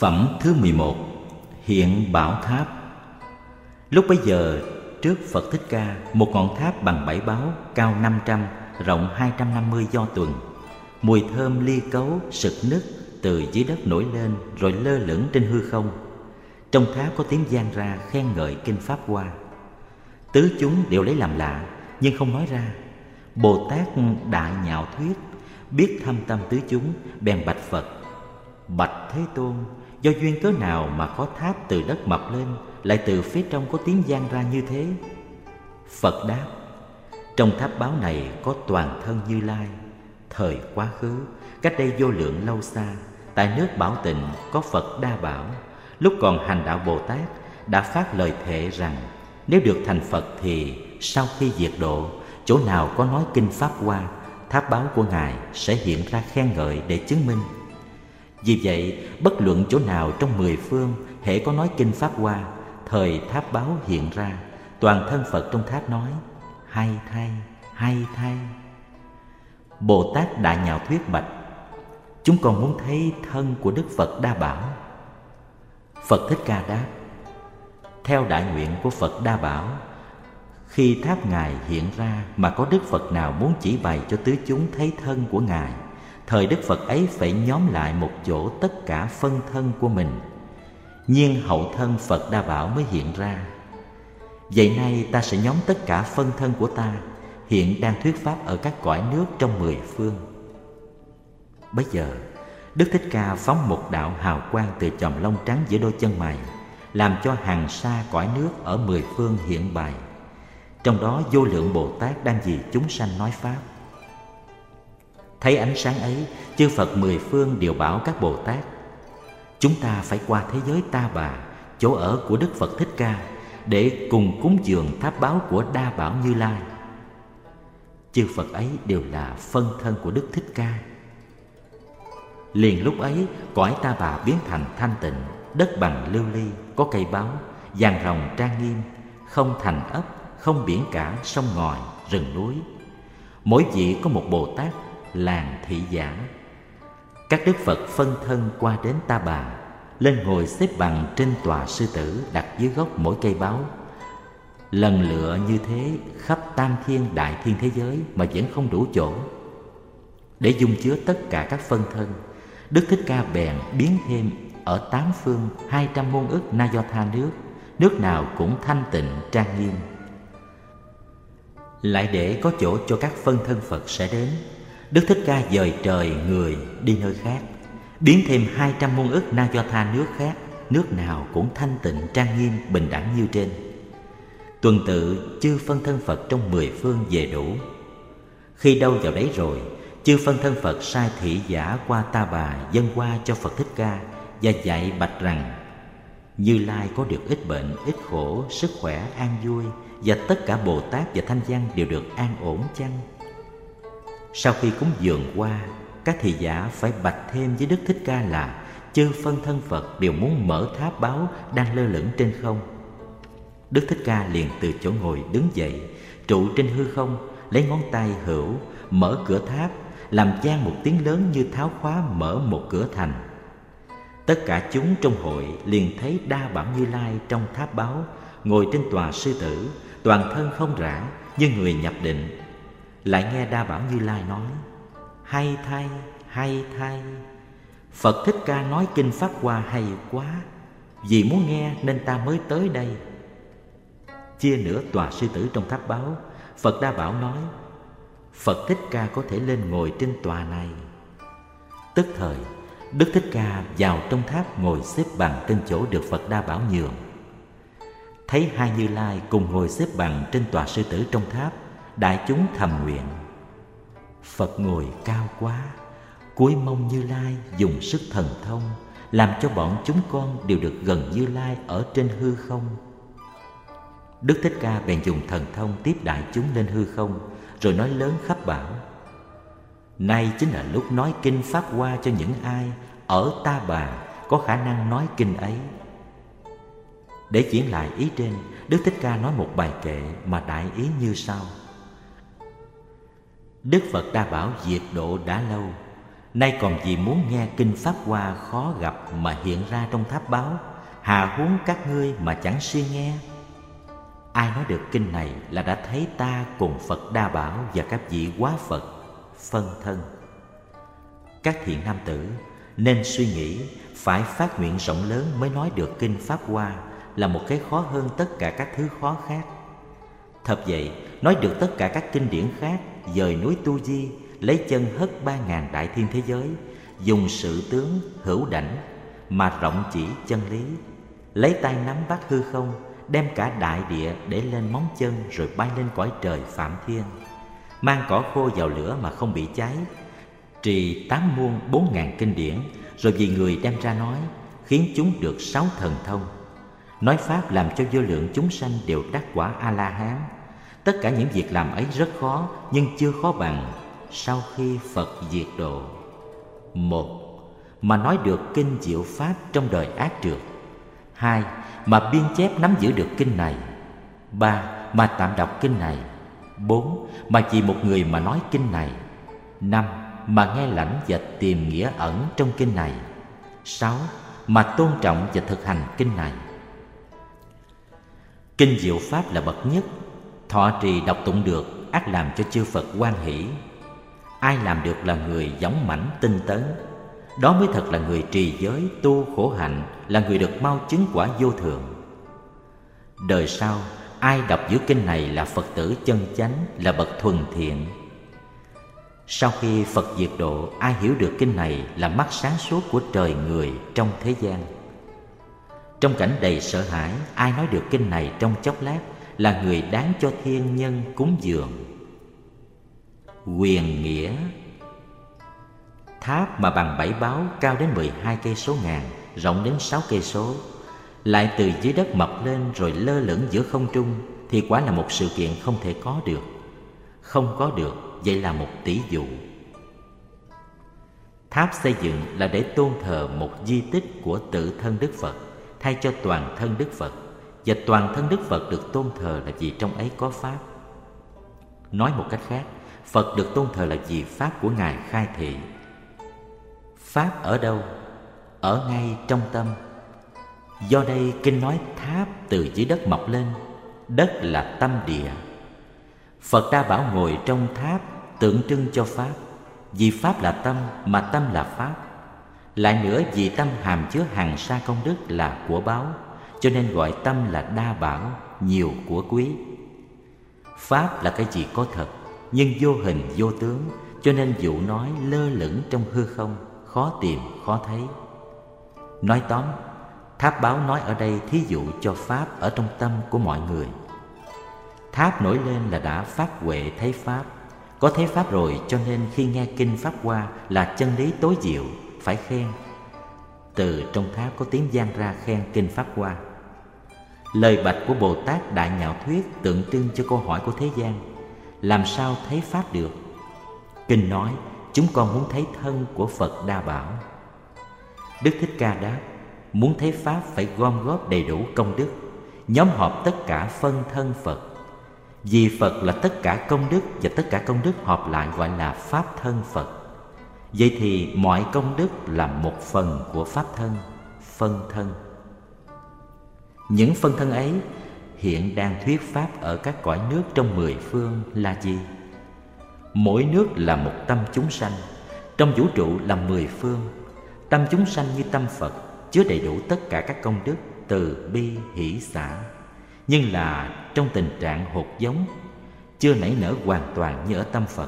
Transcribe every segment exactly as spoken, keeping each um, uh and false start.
Phẩm thứ mười một. Hiện Bảo Tháp. Lúc bấy giờ, trước Phật Thích Ca, một ngọn tháp bằng bảy báo, cao năm trăm, rộng hai trăm năm mươi do tuần. Mùi thơm ly cấu, sực nức từ dưới đất nổi lên, rồi lơ lửng trên hư không. Trong tháp có tiếng vang ra khen ngợi kinh Pháp Hoa. Tứ chúng đều lấy làm lạ, nhưng không nói ra. Bồ Tát Đại Nhạo Thuyết biết thâm tâm tứ chúng, bèn bạch Phật: Bạch Thế Tôn, do duyên cớ nào mà có tháp từ đất mọc lên, lại từ phía trong có tiếng vang ra như thế? Phật đáp: Trong tháp báo này có toàn thân Như Lai. Thời quá khứ, cách đây vô lượng lâu xa, tại nước Bảo Tịnh có Phật Đa Bảo. Lúc còn hành đạo Bồ Tát, đã phát lời thệ rằng nếu được thành Phật thì sau khi diệt độ, chỗ nào có nói kinh Pháp Hoa, tháp báo của Ngài sẽ hiện ra khen ngợi để chứng minh. Vì vậy, bất luận chỗ nào trong mười phương, hễ có nói kinh Pháp Hoa, thời tháp báo hiện ra, toàn thân Phật trong tháp nói: hay thay, hay thay. Bồ Tát Đại Nhạo Thuyết bạch: Chúng con muốn thấy thân của Đức Phật Đa Bảo. Phật Thích Ca đáp: Theo đại nguyện của Phật Đa Bảo, khi tháp Ngài hiện ra mà có Đức Phật nào muốn chỉ bày cho tứ chúng thấy thân của Ngài, thời Đức Phật ấy phải nhóm lại một chỗ tất cả phân thân của mình, nhiên hậu thân Phật Đa Bảo mới hiện ra. Vậy nay ta sẽ nhóm tất cả phân thân của ta, hiện đang thuyết pháp ở các cõi nước trong mười phương. Bấy giờ, Đức Thích Ca phóng một đạo hào quang từ chòm lông trắng giữa đôi chân mày, làm cho hàng sa cõi nước ở mười phương hiện bày. Trong đó vô lượng Bồ Tát đang vì chúng sanh nói pháp. Thấy ánh sáng ấy, chư Phật mười phương đều bảo các Bồ Tát: Chúng ta phải qua thế giới Ta Bà, chỗ ở của Đức Phật Thích Ca, để cùng cúng dường tháp báo của Đa Bảo Như Lai. Chư Phật ấy đều là phân thân của Đức Thích Ca. Liền lúc ấy, cõi Ta Bà biến thành thanh tịnh, đất bằng lưu ly, có cây báu, vàng ròng trang nghiêm, không thành ấp, không biển cả, sông ngòi, rừng núi. Mỗi vị có một Bồ Tát làng thị giả. Các Đức Phật phân thân qua đến Ta Bà, lên ngồi xếp bằng trên tòa sư tử đặt dưới gốc mỗi cây báu. Lần lựa như thế khắp tam thiên đại thiên thế giới mà vẫn không đủ chỗ. Để dung chứa tất cả các phân thân, Đức Thích Ca bèn biến thêm ở tám phương hai trăm môn ức na do tha nước, nước nào cũng thanh tịnh trang nghiêm. Lại để có chỗ cho các phân thân Phật sẽ đến, Đức Thích Ca dời trời người đi nơi khác, biến thêm hai trăm môn ức na do tha nước khác, nước nào cũng thanh tịnh trang nghiêm bình đẳng như trên. Tuần tự chư phân thân Phật trong mười phương về đủ. Khi đâu vào đấy rồi, chư phân thân Phật sai thị giả qua Ta Bà dâng qua cho Phật Thích Ca và dạy bạch rằng: Như Lai có được ít bệnh, ít khổ, sức khỏe, an vui, và tất cả Bồ Tát và Thanh Văn đều được an ổn chăng? Sau khi cúng dường qua, các thị giả phải bạch thêm với Đức Thích Ca là chư phân thân Phật đều muốn mở tháp báo đang lơ lửng trên không. Đức Thích Ca liền từ chỗ ngồi đứng dậy, trụ trên hư không, lấy ngón tay hữu mở cửa tháp, làm vang một tiếng lớn như tháo khóa mở một cửa thành. Tất cả chúng trong hội liền thấy Đa Bảo Như Lai trong tháp báo, ngồi trên tòa sư tử, toàn thân không rã, như người nhập định. Lại nghe Đa Bảo Như Lai nói: Hay thay, hay thay. Phật Thích Ca nói kinh Pháp Hoa hay quá, vì muốn nghe nên ta mới tới đây. Chia nửa tòa sư tử trong tháp báo, Phật Đa Bảo nói: Phật Thích Ca có thể lên ngồi trên tòa này. Tức thời, Đức Thích Ca vào trong tháp ngồi xếp bằng trên chỗ được Phật Đa Bảo nhường. Thấy hai Như Lai cùng ngồi xếp bằng trên tòa sư tử trong tháp, đại chúng thầm nguyện: Phật ngồi cao quá, cúi mong Như Lai dùng sức thần thông, làm cho bọn chúng con đều được gần Như Lai ở trên hư không. Đức Thích Ca bèn dùng thần thông tiếp đại chúng lên hư không, rồi nói lớn khắp bảo: Nay chính là lúc nói kinh Pháp Hoa cho những ai ở Ta Bà có khả năng nói kinh ấy. Để diễn lại ý trên, Đức Thích Ca nói một bài kệ mà đại ý như sau: Đức Phật Đa Bảo diệt độ đã lâu, Nay còn vì muốn nghe kinh Pháp Hoa khó gặp mà hiện ra trong tháp báo, hà huống các ngươi mà chẳng siêng nghe. Ai nói được kinh này là đã thấy ta cùng Phật Đa Bảo và các vị Quá Phật phân thân. Các thiện nam tử nên suy nghĩ phải phát nguyện rộng lớn mới nói được kinh Pháp Hoa là một cái khó hơn tất cả các thứ khó khác. Thật vậy, nói được tất cả các kinh điển khác, dời núi Tu Di, lấy chân hất ba ngàn đại thiên thế giới, dùng sự tướng hữu đảnh mà rộng chỉ chân lý, lấy tay nắm bắt hư không, đem cả đại địa để lên móng chân rồi bay lên cõi trời Phạm Thiên, mang cỏ khô vào lửa mà không bị cháy, trì tám muôn bốn ngàn kinh điển, rồi vì người đem ra nói, khiến chúng được sáu thần thông. Nói pháp làm cho vô lượng chúng sanh đều đắc quả A-la-hán. Tất cả những việc làm ấy rất khó, nhưng chưa khó bằng sau khi Phật diệt độ. Một, mà nói được kinh diệu pháp trong đời ác trượt. Hai, mà biên chép nắm giữ được kinh này. Ba, mà tạm đọc kinh này. Bốn, mà chỉ một người mà nói kinh này. Năm, mà nghe lãnh và tìm nghĩa ẩn trong kinh này. Sáu, mà tôn trọng và thực hành kinh này. Kinh diệu pháp là bậc nhất, thọ trì đọc tụng được ắt làm cho chư Phật hoan hỷ. Ai làm được là người dũng mãnh tinh tấn, đó mới thật là người trì giới tu khổ hạnh, là người được mau chứng quả vô thường. Đời sau ai đọc giữ kinh này là Phật tử chân chánh, là bậc thuần thiện. Sau khi Phật diệt độ, ai hiểu được kinh này là mắt sáng suốt của trời người trong thế gian. Trong cảnh đầy sợ hãi, ai nói được kinh này trong chốc lát là người đáng cho thiên nhân cúng dường. Quyền nghĩa. Tháp mà bằng bảy báo, cao đến mười hai cây số ngàn, rộng đến sáu cây số, lại từ dưới đất mọc lên rồi lơ lửng giữa không trung, thì quả là một sự kiện không thể có được. Không có được, vậy là một tỷ dụ. Tháp xây dựng là để tôn thờ một di tích của tự thân Đức Phật, thay cho toàn thân Đức Phật. Và toàn thân Đức Phật được tôn thờ là vì trong ấy có Pháp. Nói một cách khác, Phật được tôn thờ là vì Pháp của Ngài khai thị. Pháp ở đâu? Ở ngay trong tâm. Do đây kinh nói tháp từ dưới đất mọc lên, đất là tâm địa. Phật Đa Bảo ngồi trong tháp tượng trưng cho Pháp. Vì Pháp là tâm mà tâm là Pháp. Lại nữa vì tâm hàm chứa hằng sa công đức là của báu, cho nên gọi tâm là đa bảo, nhiều của quý. Pháp là cái gì có thật, nhưng vô hình vô tướng, cho nên dụ nói lơ lửng trong hư không, khó tìm, khó thấy. Nói tóm, tháp báo nói ở đây thí dụ cho Pháp ở trong tâm của mọi người. Tháp nổi lên là đã phát huệ thấy Pháp. Có thấy Pháp rồi, cho nên khi nghe kinh Pháp Hoa là chân lý tối diệu, phải khen. Từ trong tháp có tiếng vang ra khen kinh Pháp Hoa. Lời bạch của Bồ Tát Đại Nhạo Thuyết tượng trưng cho câu hỏi của thế gian: làm sao thấy Pháp được? Kinh nói chúng con muốn thấy thân của Phật Đa Bảo. Đức Thích Ca đáp: muốn thấy Pháp phải gom góp đầy đủ công đức, nhóm họp tất cả phân thân Phật. Vì Phật là tất cả công đức, và tất cả công đức họp lại gọi là Pháp thân Phật. Vậy thì mọi công đức là một phần của Pháp thân, phân thân. Những phân thân ấy hiện đang thuyết Pháp ở các cõi nước trong mười phương là gì? Mỗi nước là một tâm chúng sanh, trong vũ trụ là mười phương. Tâm chúng sanh như tâm Phật, chứa đầy đủ tất cả các công đức từ bi hỷ xả, nhưng là trong tình trạng hột giống, chưa nảy nở hoàn toàn như ở tâm Phật.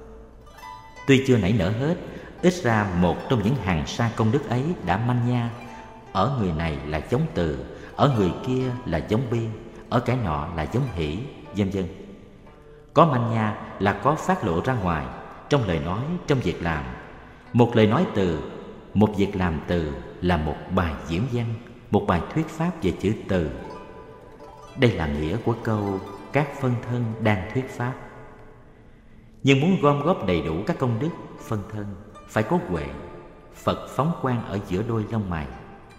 Tuy chưa nảy nở hết, ít ra một trong những hàng sa công đức ấy đã manh nha. Ở người này là giống từ, ở người kia là giống bi, ở cái nọ là giống hỷ, vân vân. Có manh nha là có phát lộ ra ngoài, trong lời nói, trong việc làm. Một lời nói từ, một việc làm từ là một bài diễn văn, một bài thuyết pháp về chữ từ. Đây là nghĩa của câu các phân thân đang thuyết pháp. Nhưng muốn gom góp đầy đủ các công đức phân thân, phải có huệ. Phật phóng quang ở giữa đôi lông mày.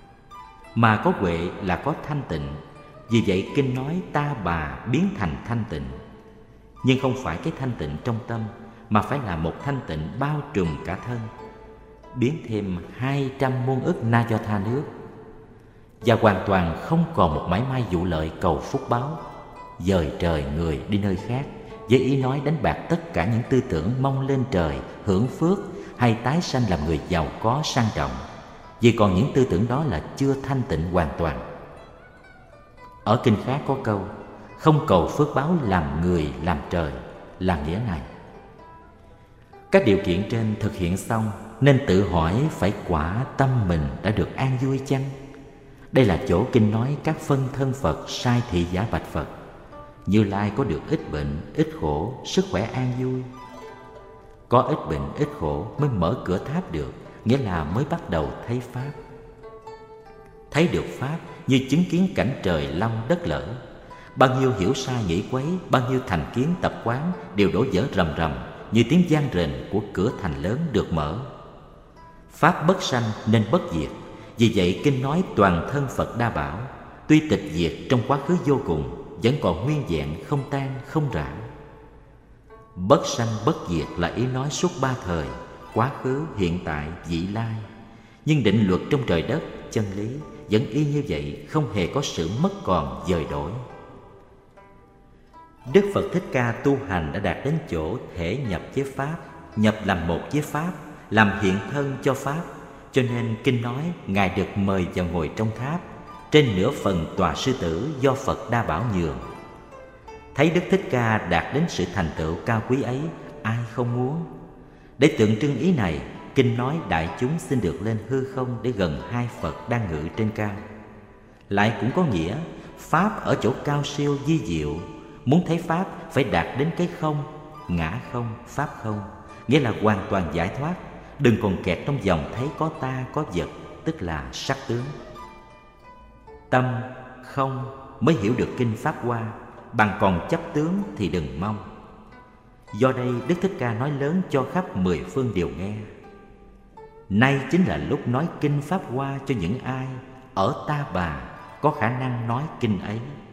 Mà có huệ là có thanh tịnh. Vì vậy kinh nói ta bà biến thành thanh tịnh. Nhưng không phải cái thanh tịnh trong tâm, mà phải là một thanh tịnh bao trùm cả thân. biến thêm hai trăm muôn ức na do tha nước, và hoàn toàn không còn một mảy may vụ lợi cầu phúc báo, dời trời người đi nơi khác, với ý nói đánh bạc tất cả những tư tưởng mong lên trời, hưởng phước hay tái sanh làm người giàu có sang trọng, vì còn những tư tưởng đó là chưa thanh tịnh hoàn toàn. Ở kinh khác có câu: không cầu phước báo làm người làm trời, là nghĩa này. Các điều kiện trên thực hiện xong, nên tự hỏi phải quả tâm mình đã được an vui chăng? Đây là chỗ kinh nói các phân thân Phật sai thị giả bạch Phật: Như Lai có được ít bệnh, ít khổ, sức khỏe an vui. Có ít bệnh, ít khổ mới mở cửa tháp được, nghĩa là mới bắt đầu thấy Pháp. Thấy được Pháp như chứng kiến cảnh trời long đất lở. Bao nhiêu hiểu sai nghĩ quấy, bao nhiêu thành kiến tập quán đều đổ vỡ rầm rầm, như tiếng vang rền của cửa thành lớn được mở. Pháp bất sanh nên bất diệt, vì vậy kinh nói toàn thân Phật đa bảo, tuy tịch diệt trong quá khứ vô cùng, vẫn còn nguyên vẹn, không tan không rã. Bất sanh bất diệt là ý nói suốt ba thời: quá khứ, hiện tại, vị lai. Nhưng định luật trong trời đất, chân lý vẫn y như vậy, không hề có sự mất còn dời đổi. Đức Phật Thích Ca tu hành đã đạt đến chỗ thể nhập với Pháp, nhập làm một với Pháp, làm hiện thân cho Pháp. Cho nên kinh nói Ngài được mời vào ngồi trong tháp, trên nửa phần tòa sư tử do Phật đa bảo nhường. Thấy Đức Thích Ca đạt đến sự thành tựu cao quý ấy, ai không muốn? Để tượng trưng ý này, kinh nói đại chúng xin được lên hư không để gần hai Phật đang ngự trên cao. Lại cũng có nghĩa Pháp ở chỗ cao siêu vi diệu. Muốn thấy Pháp phải đạt đến cái không, ngã không, Pháp không, nghĩa là hoàn toàn giải thoát, đừng còn kẹt trong dòng thấy có ta, có vật, tức là sắc tướng. Tâm không mới hiểu được kinh Pháp Hoa, bằng còn chấp tướng thì đừng mong. Do đây Đức Thích Ca nói lớn cho khắp mười phương đều nghe. Nay chính là lúc nói kinh Pháp Hoa cho những ai ở Ta Bà có khả năng nói kinh ấy.